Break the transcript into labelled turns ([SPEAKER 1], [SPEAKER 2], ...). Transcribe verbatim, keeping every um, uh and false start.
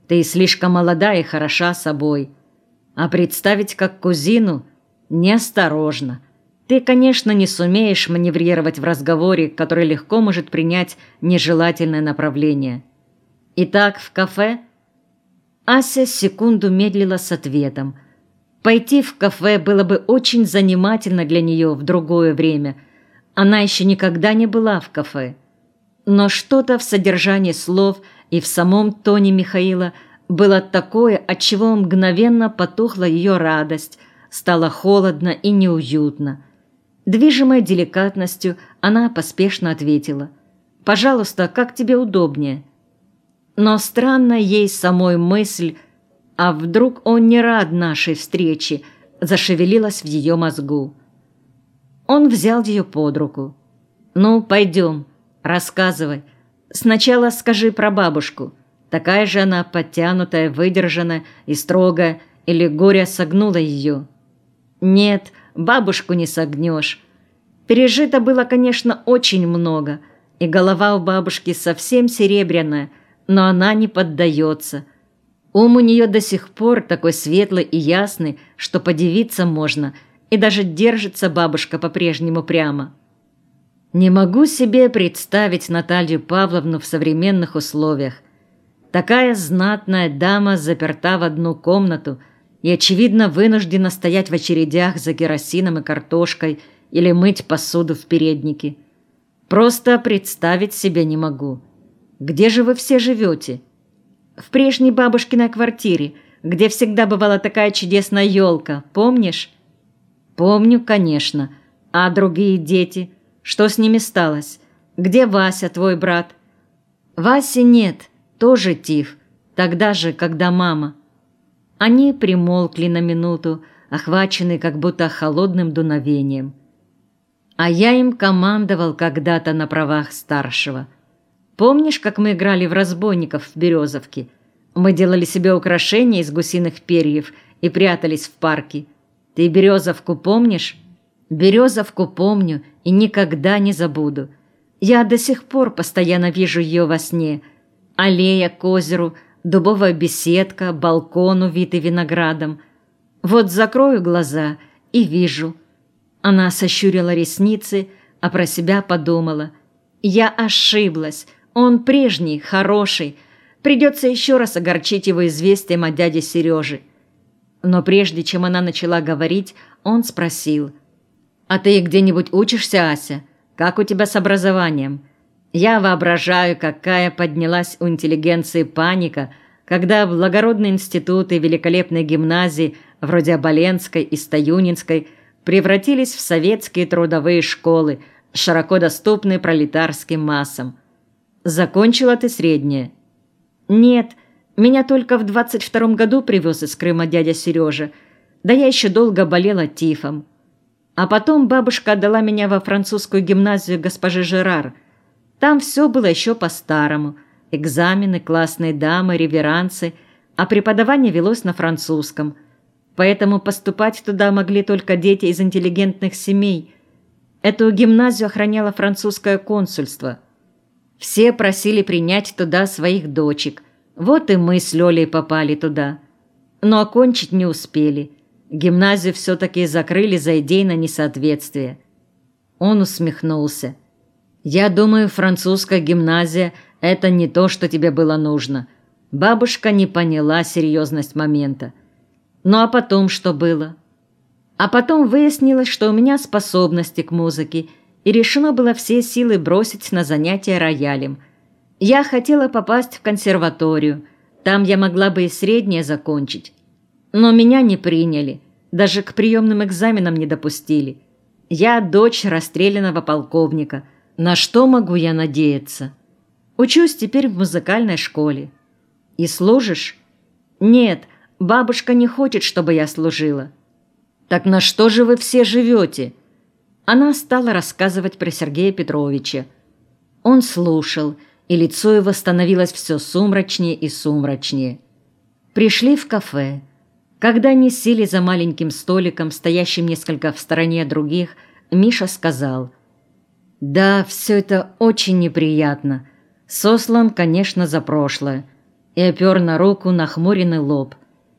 [SPEAKER 1] Ты слишком молода и хороша собой. А представить как кузину неосторожно. Ты, конечно, не сумеешь маневрировать в разговоре, который легко может принять нежелательное направление. Итак, в кафе?» Ася секунду медлила с ответом. Пойти в кафе было бы очень занимательно для нее в другое время. Она еще никогда не была в кафе. Но что-то в содержании слов и в самом тоне Михаила было такое, от чего мгновенно потухла ее радость, стало холодно и неуютно. Движимая деликатностью, она поспешно ответила: «Пожалуйста, как тебе удобнее». Но странно ей самой мысль: «А вдруг он не рад нашей встрече?» зашевелилась в ее мозгу. Он взял ее под руку. «Ну, пойдем, рассказывай. Сначала скажи про бабушку. Такая же она подтянутая, выдержанная и строгая, или горе согнуло ее?» «Нет, бабушку не согнешь. Пережито было, конечно, очень много, и голова у бабушки совсем серебряная, но она не поддается. Ум у нее до сих пор такой светлый и ясный, что подивиться можно, и даже держится бабушка по-прежнему прямо». Не могу себе представить Наталью Павловну в современных условиях. Такая знатная дама заперта в одну комнату и, очевидно, вынуждена стоять в очередях за керосином и картошкой или мыть посуду в переднике. Просто представить себе не могу. Где же вы все живете? В прежней бабушкиной квартире, где всегда бывала такая чудесная елка, помнишь? Помню, конечно. А другие дети? Что с ними сталось? Где Вася, твой брат? Васи нет, тоже тиф. Тогда же, когда мама. Они примолкли на минуту, охваченные как будто холодным дуновением. А я им командовал когда-то на правах старшего. Помнишь, как мы играли в разбойников в Березовке? Мы делали себе украшения из гусиных перьев и прятались в парке. Ты Березовку помнишь? Березовку помню и никогда не забуду. Я до сих пор постоянно вижу ее во сне. Аллея к озеру, дубовая беседка, балкон, увитый виноградом. Вот закрою глаза и вижу. Она сощурила ресницы, а про себя подумала: я ошиблась, он прежний, хороший. Придется еще раз огорчить его известием о дяде Сереже. Но прежде чем она начала говорить, он спросил: «А ты где-нибудь учишься, Ася? Как у тебя с образованием?» Я воображаю, какая поднялась у интеллигенции паника, когда благородные институты великолепной гимназии, вроде Оболенской и Стоюнинской, превратились в советские трудовые школы, широко доступные пролетарским массам. Закончила ты среднее? Нет, меня только в двадцать втором году привез из Крыма дядя Сережа, да я еще долго болела тифом. А потом бабушка отдала меня во французскую гимназию госпожи Жерар. Там все было еще по-старому. Экзамены, классные дамы, реверансы, а преподавание велось на французском. Поэтому поступать туда могли только дети из интеллигентных семей. Эту гимназию охраняло французское консульство. Все просили принять туда своих дочек. Вот и мы с Лёлей попали туда. Но окончить не успели. Гимназию все-таки закрыли за идейное несоответствие. Он усмехнулся. «Я думаю, французская гимназия – это не то, что тебе было нужно». Бабушка не поняла серьезность момента. Ну а потом что было? А потом выяснилось, что у меня способности к музыке, и решено было все силы бросить на занятия роялем. Я хотела попасть в консерваторию. Там я могла бы и среднее закончить. Но меня не приняли, даже к приемным экзаменам не допустили. Я дочь расстрелянного полковника. На что могу я надеяться? Учусь теперь в музыкальной школе. И служишь? Нет, бабушка не хочет, чтобы я служила. Так на что же вы все живете? Она стала рассказывать про Сергея Петровича. Он слушал, и лицо его становилось все сумрачнее и сумрачнее. Пришли в кафе. Когда они сели за маленьким столиком, стоящим несколько в стороне от других, Миша сказал: «Да, все это очень неприятно. Сослан, конечно, за прошлое. и опер на руку нахмуренный лоб.